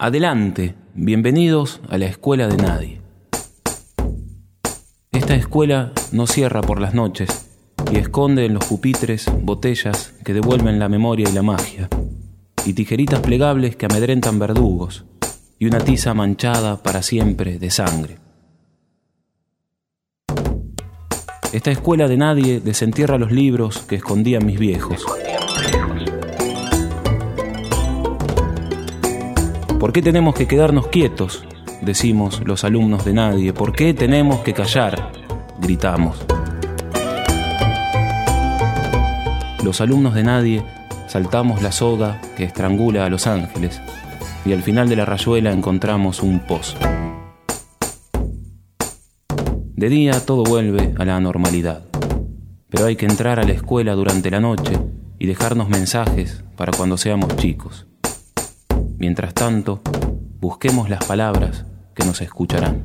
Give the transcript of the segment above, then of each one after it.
Adelante, bienvenidos a la escuela de nadie. Esta escuela no cierra por las noches y esconde en los pupitres botellas que devuelven la memoria y la magia, y tijeritas plegables que amedrentan verdugos, y una tiza manchada para siempre de sangre. Esta escuela de nadie desentierra los libros que escondían mis viejos. ¿Por qué tenemos que quedarnos quietos?, decimos los alumnos de nadie. ¿Por qué tenemos que callar?, gritamos. Los alumnos de nadie saltamos la soga que estrangula a los ángeles y al final de la rayuela encontramos un pozo. De día todo vuelve a la normalidad, pero hay que entrar a la escuela durante la noche y dejarnos mensajes para cuando seamos chicos. Mientras tanto, busquemos las palabras que nos escucharán.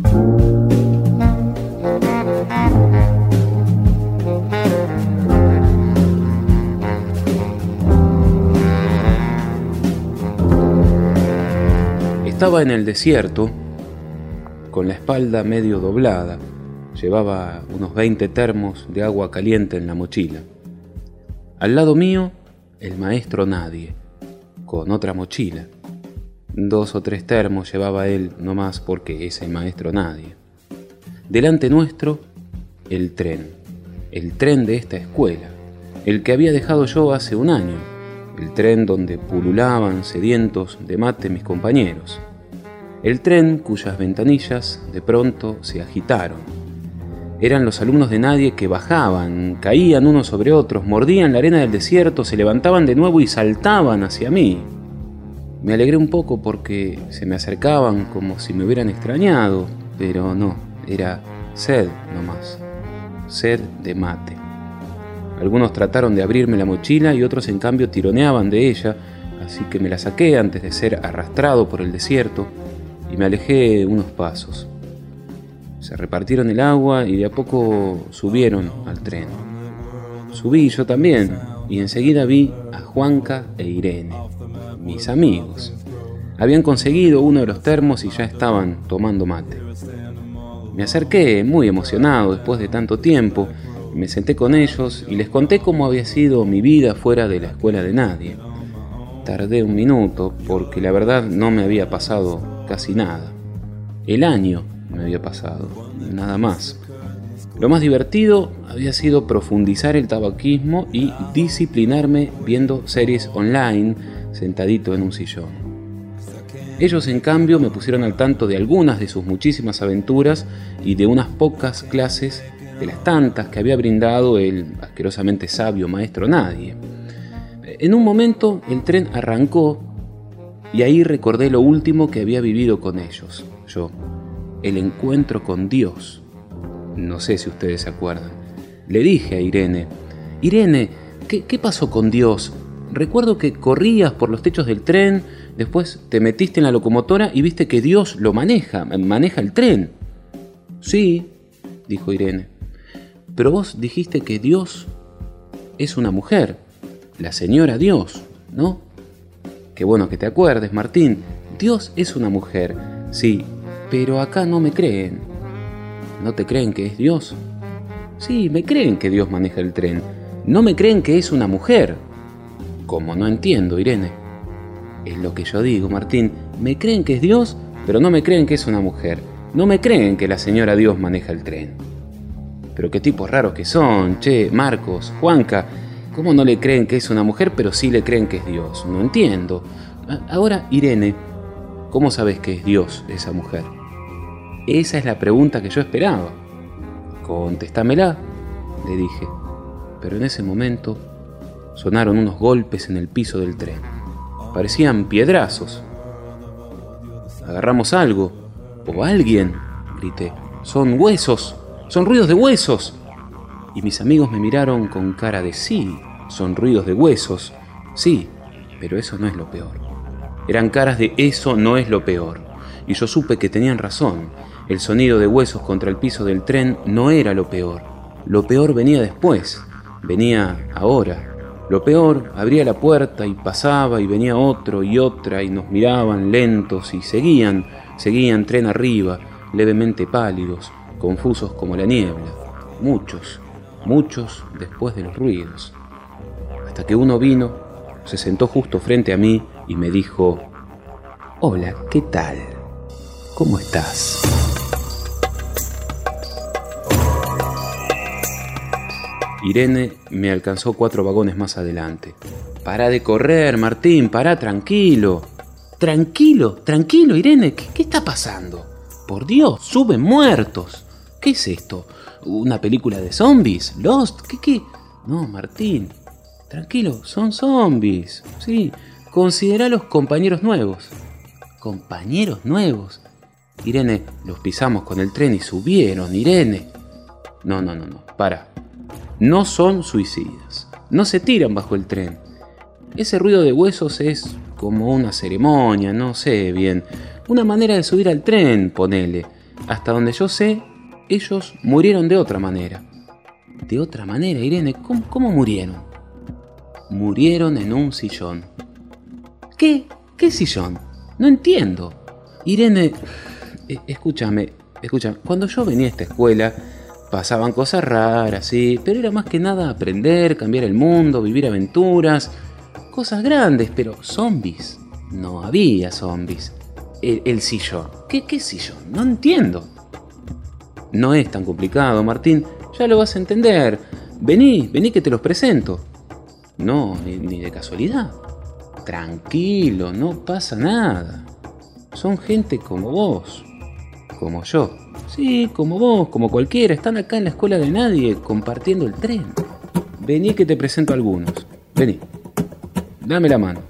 Estaba en el desierto, con la espalda medio doblada. Llevaba unos 20 termos de agua caliente en la mochila. Al lado mío, el maestro Nadie, con otra mochila. 2 o 3 termos llevaba él nomás porque es el maestro Nadie. Delante nuestro, el tren de esta escuela, el que había dejado yo hace un año, el tren donde pululaban sedientos de mate mis compañeros, el tren cuyas ventanillas de pronto se agitaron. Eran los alumnos de Nadie que bajaban, caían unos sobre otros, mordían la arena del desierto, se levantaban de nuevo y saltaban hacia mí. Me alegré un poco porque se me acercaban como si me hubieran extrañado, pero no, era sed nomás, sed de mate. Algunos trataron de abrirme la mochila y otros en cambio tironeaban de ella, así que me la saqué antes de ser arrastrado por el desierto y me alejé unos pasos. Se repartieron el agua y de a poco subieron al tren. Subí yo también y enseguida vi a Juanca e Irene, mis amigos. Habían conseguido uno de los termos y ya estaban tomando mate. Me acerqué muy emocionado después de tanto tiempo, me senté con ellos y les conté cómo había sido mi vida fuera de la escuela de Nadie. Tardé un minuto porque la verdad no me había pasado casi nada. El año me había pasado, nada más. Lo más divertido había sido profundizar el tabaquismo y disciplinarme viendo series online sentadito en un sillón. Ellos, en cambio, me pusieron al tanto de algunas de sus muchísimas aventuras y de unas pocas clases de las tantas que había brindado el asquerosamente sabio maestro Nadie. En un momento el tren arrancó y ahí recordé lo último que había vivido con ellos, yo, el encuentro con Dios. No sé si ustedes se acuerdan. Le dije a Irene, ¿qué pasó con Dios? Recuerdo que corrías por los techos del tren, después te metiste en la locomotora y viste que Dios lo maneja el tren. Sí, dijo Irene, pero vos dijiste que Dios es una mujer, la señora Dios, ¿no? Qué bueno que te acuerdes, Martín. Dios es una mujer, sí, pero acá no me creen. ¿No te creen que es Dios? Sí, me creen que Dios maneja el tren. No me creen que es una mujer. ¿Cómo? No entiendo, Irene. Es lo que yo digo, Martín. Me creen que es Dios, pero no me creen que es una mujer. No me creen que la señora Dios maneja el tren. Pero qué tipos raros que son, che, Marcos, Juanca. ¿Cómo no le creen que es una mujer, pero sí le creen que es Dios? No entiendo. Ahora, Irene, ¿cómo sabes que es Dios esa mujer? Esa es la pregunta que yo esperaba. Contéstamela, le dije. Pero en ese momento sonaron unos golpes en el piso del tren. Parecían piedrazos. ¿Agarramos algo? ¿O alguien? Grité. Son huesos. Son ruidos de huesos. Y mis amigos me miraron con cara de sí, son ruidos de huesos. Sí, pero eso no es lo peor. Eran caras de eso no es lo peor. Y yo supe que tenían razón. El sonido de huesos contra el piso del tren no era lo peor. Lo peor venía después. Venía ahora. Lo peor, abría la puerta y pasaba y venía otro y otra y nos miraban lentos y seguían tren arriba, levemente pálidos, confusos como la niebla. Muchos después de los ruidos. Hasta que uno vino, se sentó justo frente a mí y me dijo: «Hola, ¿qué tal? ¿Cómo estás?» Irene me alcanzó 4 vagones más adelante. «Pará de correr, Martín, pará, tranquilo». Tranquilo, Irene, ¿qué está pasando? Por Dios, suben muertos. ¿Qué es esto? ¿Una película de zombies? ¿Lost? ¿Qué? No, Martín, tranquilo, son zombies. Sí, consideralos compañeros nuevos. ¿Compañeros nuevos? Irene, los pisamos con el tren y subieron, Irene. No, para. No son suicidas. No se tiran bajo el tren. Ese ruido de huesos es como una ceremonia, no sé bien. Una manera de subir al tren, ponele. Hasta donde yo sé, ellos murieron de otra manera. ¿De otra manera, Irene? ¿Cómo murieron? Murieron en un sillón. ¿Qué? ¿Qué sillón? No entiendo. Irene, escúchame. Cuando yo venía a esta escuela, pasaban cosas raras, sí, pero era más que nada aprender, cambiar el mundo, vivir aventuras, cosas grandes, pero zombies. No había zombies. El sillón. ¿Qué sillón? No entiendo. No es tan complicado, Martín, ya lo vas a entender. Vení que te los presento. No, ni de casualidad. Tranquilo, no pasa nada. Son gente como vos, como yo. Sí, como vos, como cualquiera. Están acá en la escuela de nadie, compartiendo el tren. Vení que te presento a algunos. Vení. Dame la mano.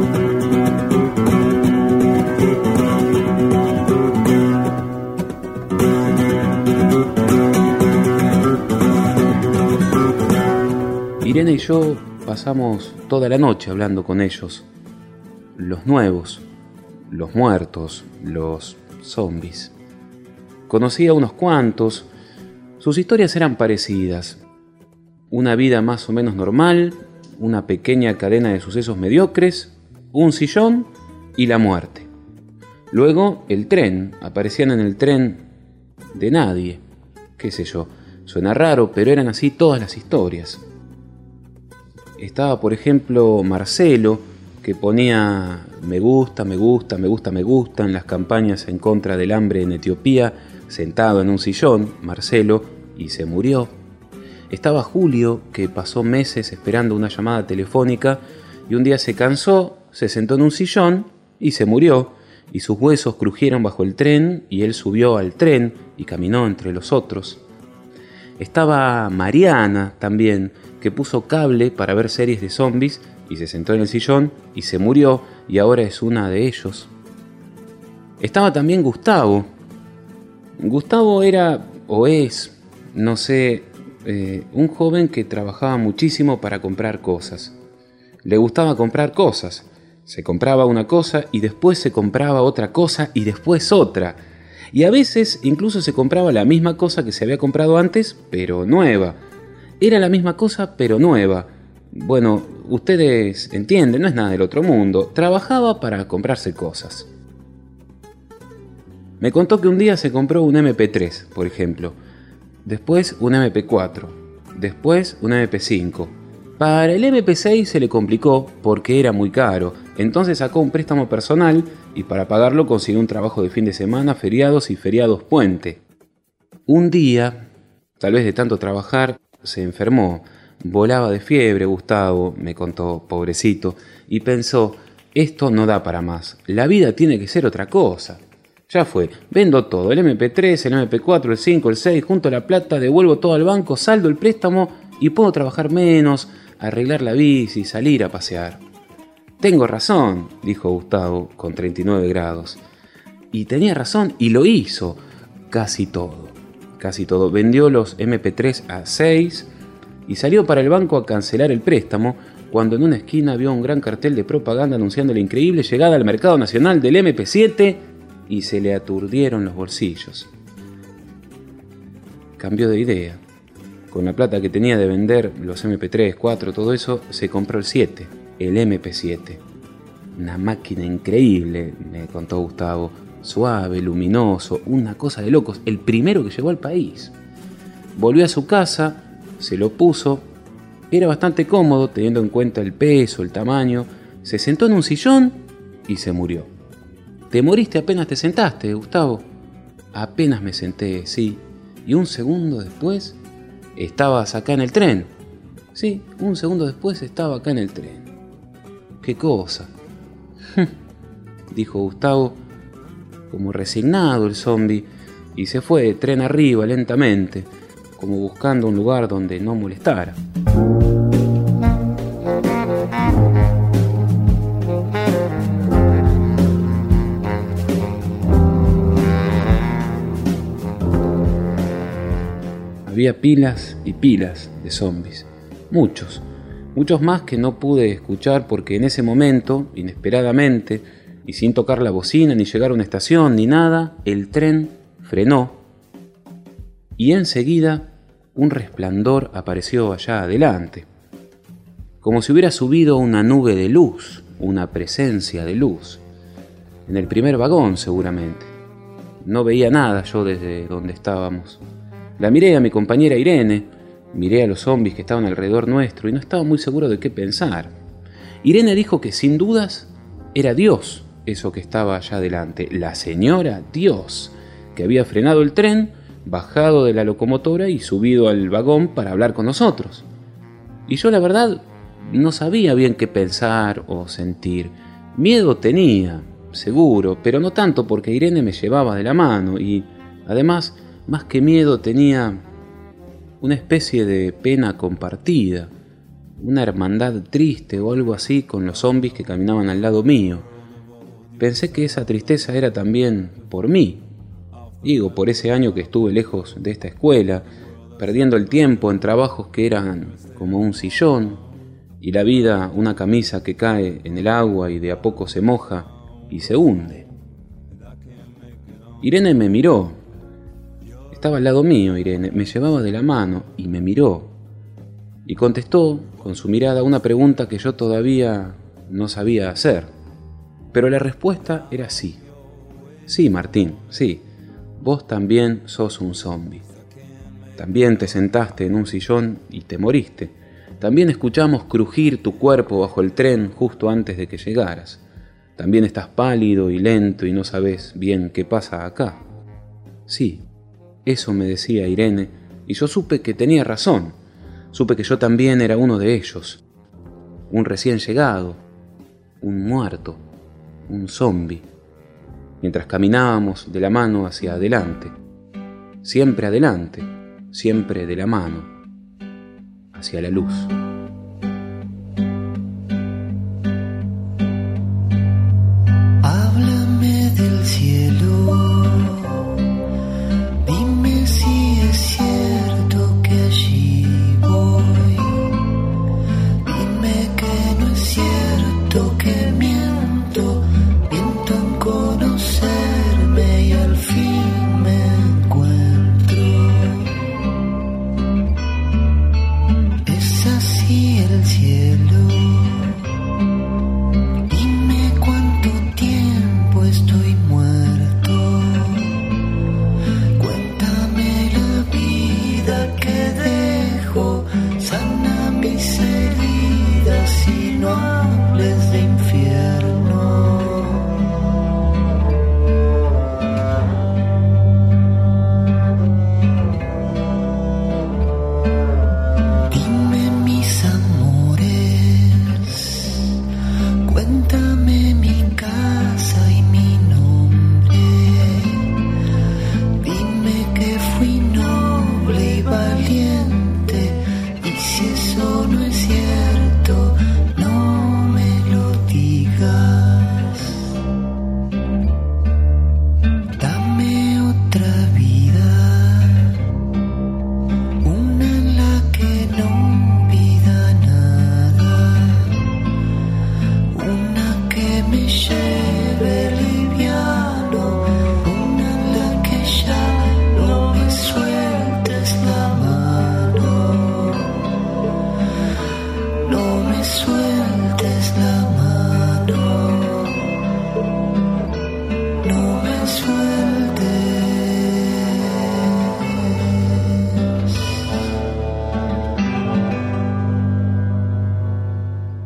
Irene y yo pasamos toda la noche hablando con ellos. Los nuevos, los muertos, los zombies. Conocí a unos cuantos. Sus historias eran parecidas. Una vida más o menos normal, una pequeña cadena de sucesos mediocres, un sillón y la muerte. Luego el tren. Aparecían en el tren de nadie. Qué sé yo. Suena raro, pero eran así todas las historias. Estaba, por ejemplo, Marcelo, que ponía me gusta en las campañas en contra del hambre en Etiopía, sentado en un sillón, Marcelo, y se murió. Estaba Julio, que pasó meses esperando una llamada telefónica y un día se cansó, se sentó en un sillón y se murió, y sus huesos crujieron bajo el tren y él subió al tren y caminó entre los otros. Estaba Mariana también, que puso cable para ver series de zombies y se sentó en el sillón y se murió y ahora es una de ellos. Estaba también Gustavo. Gustavo era, o es, no sé, un joven que trabajaba muchísimo para comprar cosas. Le gustaba comprar cosas. Se compraba una cosa y después se compraba otra cosa y después otra. Y a veces incluso se compraba la misma cosa que se había comprado antes, pero nueva. Era la misma cosa, pero nueva. Bueno, ustedes entienden, no es nada del otro mundo. Trabajaba para comprarse cosas. Me contó que un día se compró un MP3, por ejemplo. Después un MP4. Después un MP5. Para el MP6 se le complicó porque era muy caro. Entonces sacó un préstamo personal y para pagarlo consiguió un trabajo de fin de semana, feriados y feriados puente. Un día, tal vez de tanto trabajar, se enfermó. Volaba de fiebre Gustavo, me contó, pobrecito, y pensó, esto no da para más. La vida tiene que ser otra cosa. Ya fue, vendo todo, el MP3, el MP4, el 5, el 6, junto la plata, devuelvo todo al banco, saldo el préstamo y puedo trabajar menos, arreglar la bici, salir a pasear. Tengo razón, dijo Gustavo con 39 grados. Y tenía razón y lo hizo. Casi todo. Vendió los MP3 a 6 y salió para el banco a cancelar el préstamo cuando en una esquina vio un gran cartel de propaganda anunciando la increíble llegada al mercado nacional del MP7 y se le aturdieron los bolsillos. Cambió de idea. Con la plata que tenía de vender los MP3, 4, todo eso, se compró el 7, el MP7. Una máquina increíble, me contó Gustavo. Suave, luminoso, una cosa de locos. El primero que llegó al país. Volvió a su casa, se lo puso. Era bastante cómodo, teniendo en cuenta el peso, el tamaño. Se sentó en un sillón y se murió. ¿Te moriste apenas te sentaste, Gustavo? Apenas me senté, sí. Y un segundo después estabas acá en el tren. Sí, un segundo después estaba acá en el tren. ¿Qué cosa? Dijo Gustavo, como resignado el zombi, y se fue de tren arriba lentamente, como buscando un lugar donde no molestara. Había pilas y pilas de zombis, muchos más que no pude escuchar porque en ese momento, inesperadamente, y sin tocar la bocina, ni llegar a una estación, ni nada, el tren frenó y enseguida un resplandor apareció allá adelante, como si hubiera subido una nube de luz, una presencia de luz, en el primer vagón seguramente. No veía nada yo desde donde estábamos. La miré a mi compañera Irene, miré a los zombies que estaban alrededor nuestro y no estaba muy seguro de qué pensar. Irene dijo que sin dudas era Dios eso que estaba allá adelante, la señora Dios, que había frenado el tren, bajado de la locomotora y subido al vagón para hablar con nosotros. Y yo la verdad no sabía bien qué pensar o sentir. Miedo tenía, seguro, pero no tanto porque Irene me llevaba de la mano y además, más que miedo tenía una especie de pena compartida, una hermandad triste o algo así con los zombies que caminaban al lado mío. Pensé que esa tristeza era también por mí. Digo, por ese año que estuve lejos de esta escuela, perdiendo el tiempo en trabajos que eran como un sillón, y la vida una camisa que cae en el agua y de a poco se moja y se hunde. Irene me miró. Estaba al lado mío, Irene, me llevaba de la mano y me miró. Y contestó con su mirada una pregunta que yo todavía no sabía hacer. Pero la respuesta era sí. Sí, Martín, sí. Vos también sos un zombi. También te sentaste en un sillón y te moriste. También escuchamos crujir tu cuerpo bajo el tren justo antes de que llegaras. También estás pálido y lento y no sabés bien qué pasa acá. Sí, eso me decía Irene, y yo supe que tenía razón. Supe que yo también era uno de ellos. Un recién llegado, un muerto, un zombi. Mientras caminábamos de la mano hacia adelante, siempre de la mano, hacia la luz. Háblame del cielo, dime si es cierto que allí voy, dime que no es cierto que miento en conocerme y al fin me encuentro. Es así.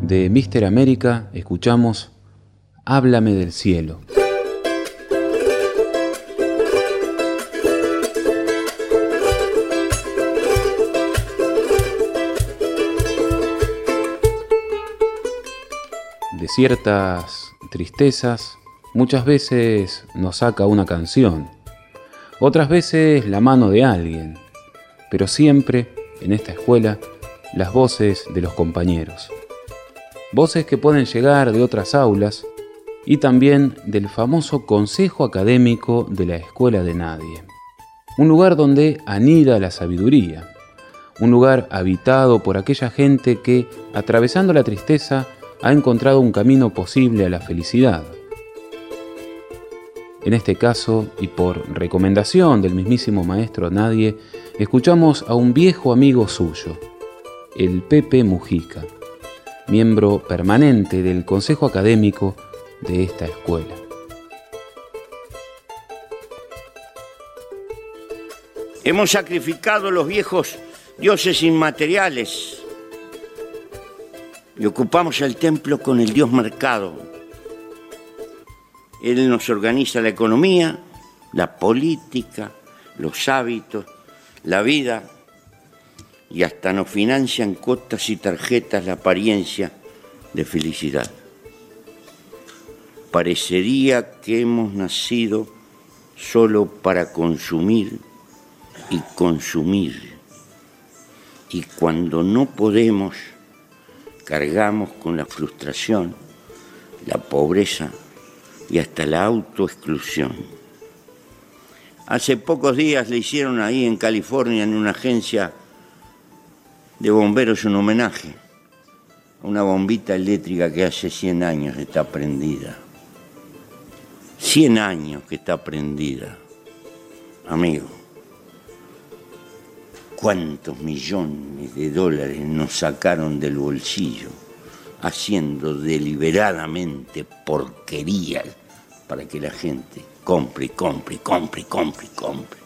De Mr. América escuchamos Háblame del cielo. De ciertas tristezas, muchas veces nos saca una canción, otras veces la mano de alguien, pero siempre, en esta escuela, las voces de los compañeros. Voces que pueden llegar de otras aulas y también del famoso Consejo Académico de la Escuela de Nadie. Un lugar donde anida la sabiduría, un lugar habitado por aquella gente que, atravesando la tristeza, ha encontrado un camino posible a la felicidad. En este caso, y por recomendación del mismísimo maestro Nadie, escuchamos a un viejo amigo suyo, el Pepe Mujica, miembro permanente del Consejo Académico de esta escuela. Hemos sacrificado los viejos dioses inmateriales y ocupamos el templo con el Dios mercado. Él nos organiza la economía, la política, los hábitos, la vida, y hasta nos financian cuotas y tarjetas la apariencia de felicidad. Parecería que hemos nacido solo para consumir y consumir, y cuando no podemos, cargamos con la frustración, la pobreza y hasta la autoexclusión. Hace pocos días le hicieron ahí en California, en una agencia de bomberos, un homenaje a una bombita eléctrica que hace 100 años está prendida. 100 años que está prendida. Amigo, ¿cuántos millones de dólares nos sacaron del bolsillo haciendo deliberadamente porquerías para que la gente compre, compre, compre, compre, compre?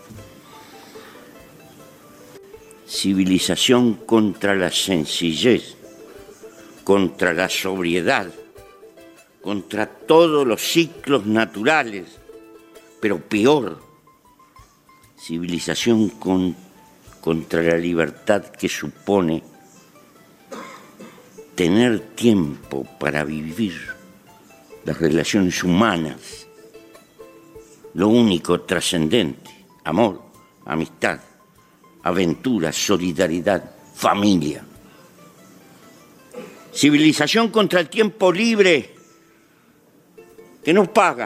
Civilización contra la sencillez, contra la sobriedad, contra todos los ciclos naturales, pero peor, civilización contra la libertad que supone tener tiempo para vivir las relaciones humanas, lo único trascendente, amor, amistad, aventura, solidaridad, familia. Civilización contra el tiempo libre que nos paga,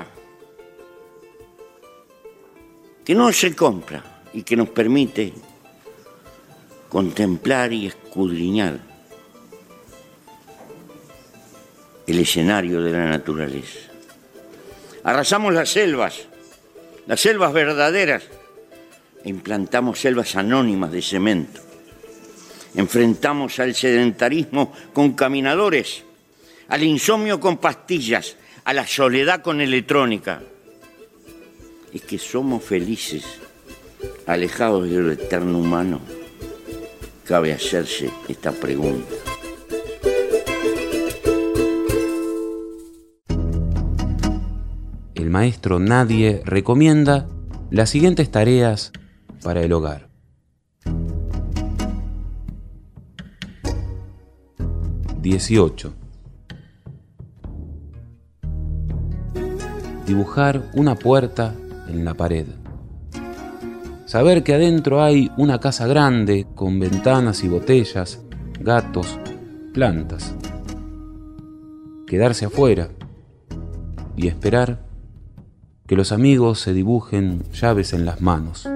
que no se compra y que nos permite contemplar y escudriñar el escenario de la naturaleza. Arrasamos las selvas verdaderas, e implantamos selvas anónimas de cemento. Enfrentamos al sedentarismo con caminadores, al insomnio con pastillas, a la soledad con electrónica. ¿Es que somos felices, alejados de lo eterno humano? Cabe hacerse esta pregunta. El maestro Nadie recomienda las siguientes tareas para el hogar. (18) Dibujar una puerta en la pared. Saber que adentro hay una casa grande con ventanas y botellas, gatos, plantas. Quedarse afuera y esperar que los amigos se dibujen llaves en las manos.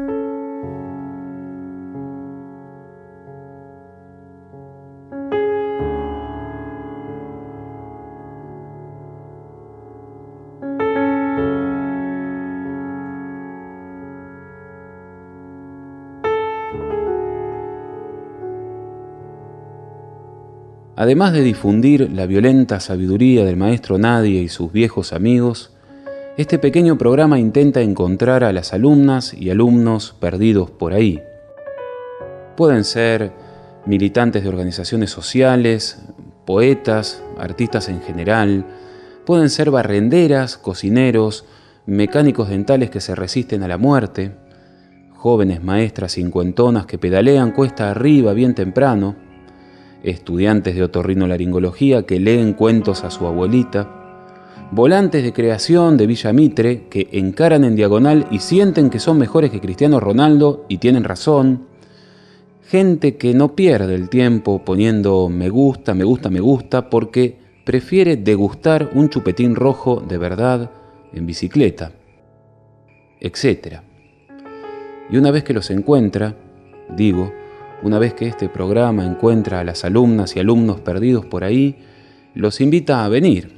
Además de difundir la violenta sabiduría del maestro Nadie y sus viejos amigos, este pequeño programa intenta encontrar a las alumnas y alumnos perdidos por ahí. Pueden ser militantes de organizaciones sociales, poetas, artistas en general, pueden ser barrenderas, cocineros, mecánicos dentales que se resisten a la muerte, jóvenes maestras cincuentonas que pedalean cuesta arriba bien temprano, estudiantes de otorrinolaringología que leen cuentos a su abuelita, volantes de creación de Villa Mitre que encaran en diagonal y sienten que son mejores que Cristiano Ronaldo y tienen razón, gente que no pierde el tiempo poniendo me gusta, me gusta, me gusta porque prefiere degustar un chupetín rojo de verdad en bicicleta, etc. Y una vez que los encuentra, una vez que este programa encuentra a las alumnas y alumnos perdidos por ahí, los invita a venir.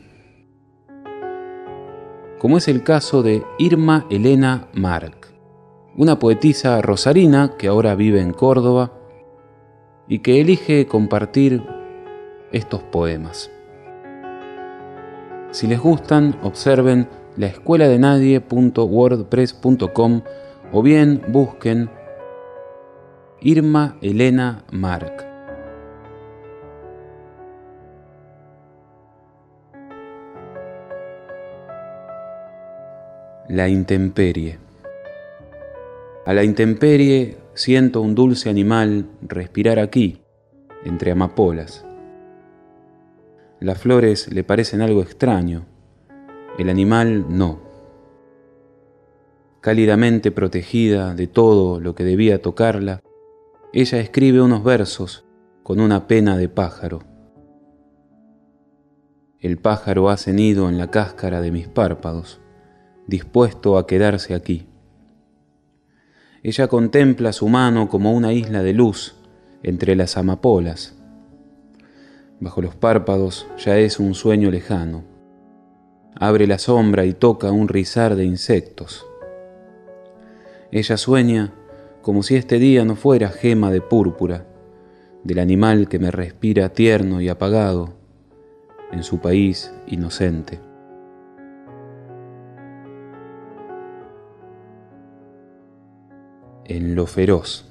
Como es el caso de Irma Elena Mark, una poetisa rosarina que ahora vive en Córdoba y que elige compartir estos poemas. Si les gustan, observen laescueladenadie.wordpress.com o bien busquen Irma Elena Mark. La intemperie. A la intemperie siento un dulce animal respirar aquí, entre amapolas. Las flores le parecen algo extraño, el animal no. Cálidamente protegida de todo lo que debía tocarla, ella escribe unos versos con una pena de pájaro. El pájaro hace nido en la cáscara de mis párpados, dispuesto a quedarse aquí. Ella contempla su mano como una isla de luz entre las amapolas. Bajo los párpados ya es un sueño lejano. Abre la sombra y toca un rizar de insectos. Ella sueña como si este día no fuera gema de púrpura, del animal que me respira tierno y apagado en su país inocente. En lo feroz.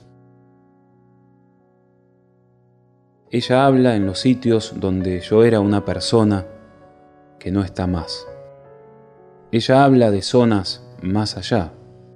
Ella habla en los sitios donde yo era una persona que no está más. Ella habla de zonas más allá.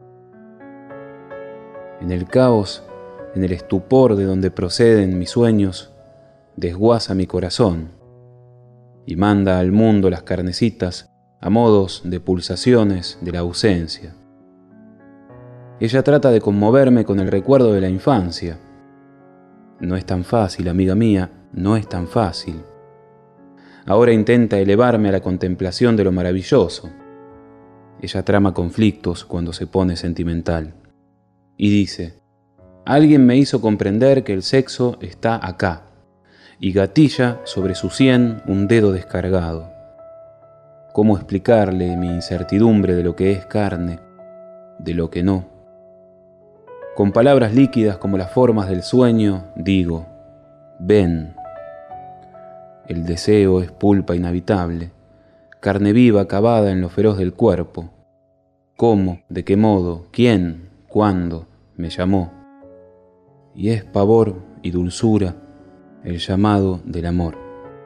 En el caos, en el estupor de donde proceden mis sueños, desguaza mi corazón y manda al mundo las carnecitas a modos de pulsaciones de la ausencia. Ella trata de conmoverme con el recuerdo de la infancia. No es tan fácil, amiga mía, no es tan fácil. Ahora intenta elevarme a la contemplación de lo maravilloso. Ella trama conflictos cuando se pone sentimental. Y dice, alguien me hizo comprender que el sexo está acá, y gatilla sobre su sien un dedo descargado. ¿Cómo explicarle mi incertidumbre de lo que es carne, de lo que no? Con palabras líquidas como las formas del sueño, digo, ven. El deseo es pulpa inhabitable, carne viva cavada en lo feroz del cuerpo. ¿Cómo? ¿De qué modo? ¿Quién? ¿Cuándo? Me llamó. Y es pavor y dulzura el llamado del amor.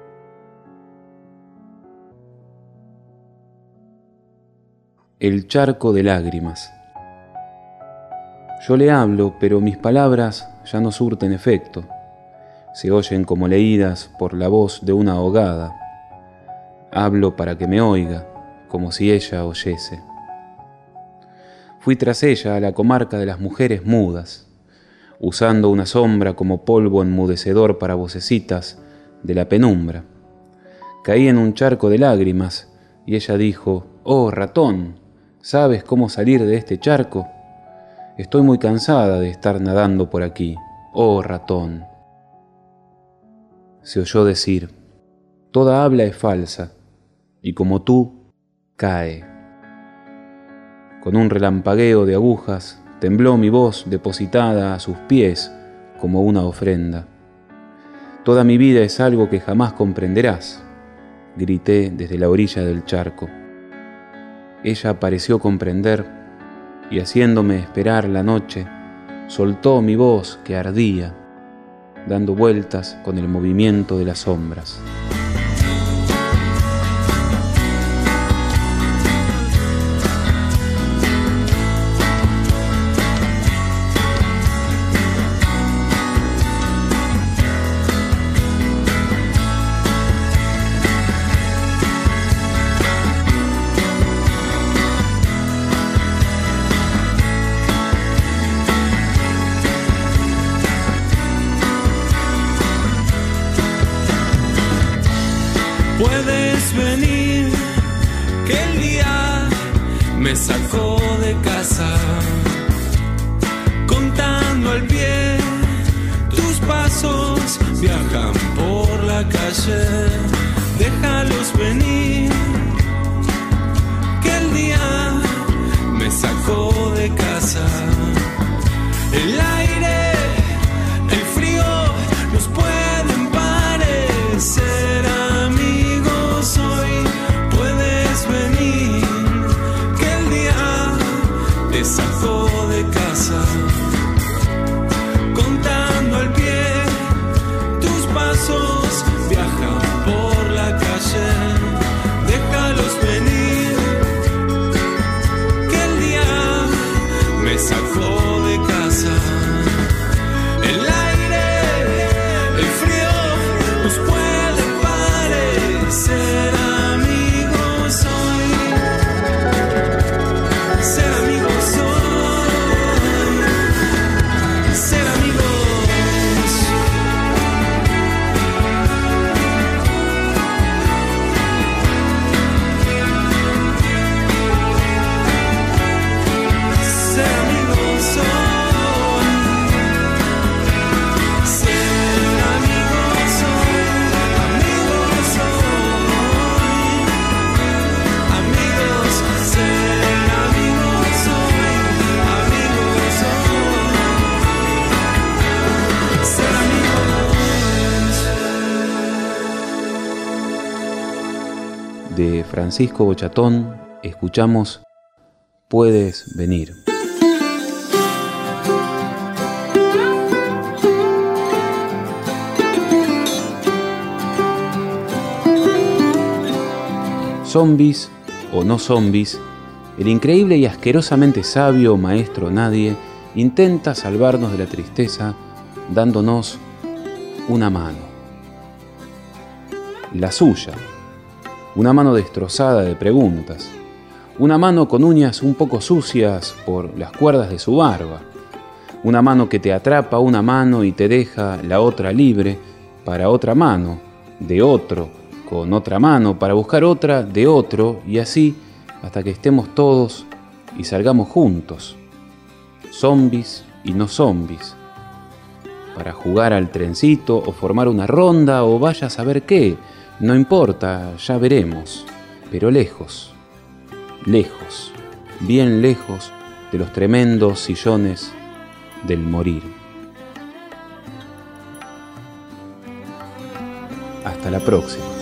El charco de lágrimas. Yo le hablo, pero mis palabras ya no surten efecto. Se oyen como leídas por la voz de una ahogada. Hablo para que me oiga, como si ella oyese. Fui tras ella a la comarca de las mujeres mudas, usando una sombra como polvo enmudecedor para vocecitas de la penumbra. Caí en un charco de lágrimas y ella dijo, «Oh, ratón, ¿sabes cómo salir de este charco? Estoy muy cansada de estar nadando por aquí. Oh, ratón». Se oyó decir, «Toda habla es falsa, y como tú, cae». Con un relampagueo de agujas, tembló mi voz depositada a sus pies como una ofrenda. «Toda mi vida es algo que jamás comprenderás», grité desde la orilla del charco. Ella pareció comprender, y haciéndome esperar la noche, soltó mi voz que ardía. dando vueltas con el movimiento de las sombras. Puedes venir, que el día me sacó de casa, contando al pie, tus pasos viajan por la calle, déjalos venir, que el día me sacó de casa, el aire, el frío nos pueden parecer amigos hoy, puedes venir, que el día te sacó de casa, contando al pie, tus pasos viajan por la calle, déjalos venir, que el día me sacó de casa, el aire, el frío nos puede parecer amigos hoy, ser amigos hoy, ser amigos. Ser amigos hoy, ser amigos hoy, amigos hoy, amigos, ser amigos hoy, amigos hoy, ser amigos. De Francisco Bochatón escuchamos Puedes venir. Zombies o no zombies, el increíble y asquerosamente sabio maestro Nadie intenta salvarnos de la tristeza dándonos una mano. La suya, una mano destrozada de preguntas, una mano con uñas un poco sucias por las cuerdas de su barba, una mano que te atrapa una mano y te deja la otra libre para otra mano, de otro, con otra mano, para buscar otra de otro, y así hasta que estemos todos y salgamos juntos, zombies y no zombies, para jugar al trencito o formar una ronda o vaya a saber qué, no importa, ya veremos, pero lejos, lejos, bien lejos de los tremendos sillones del morir. Hasta la próxima.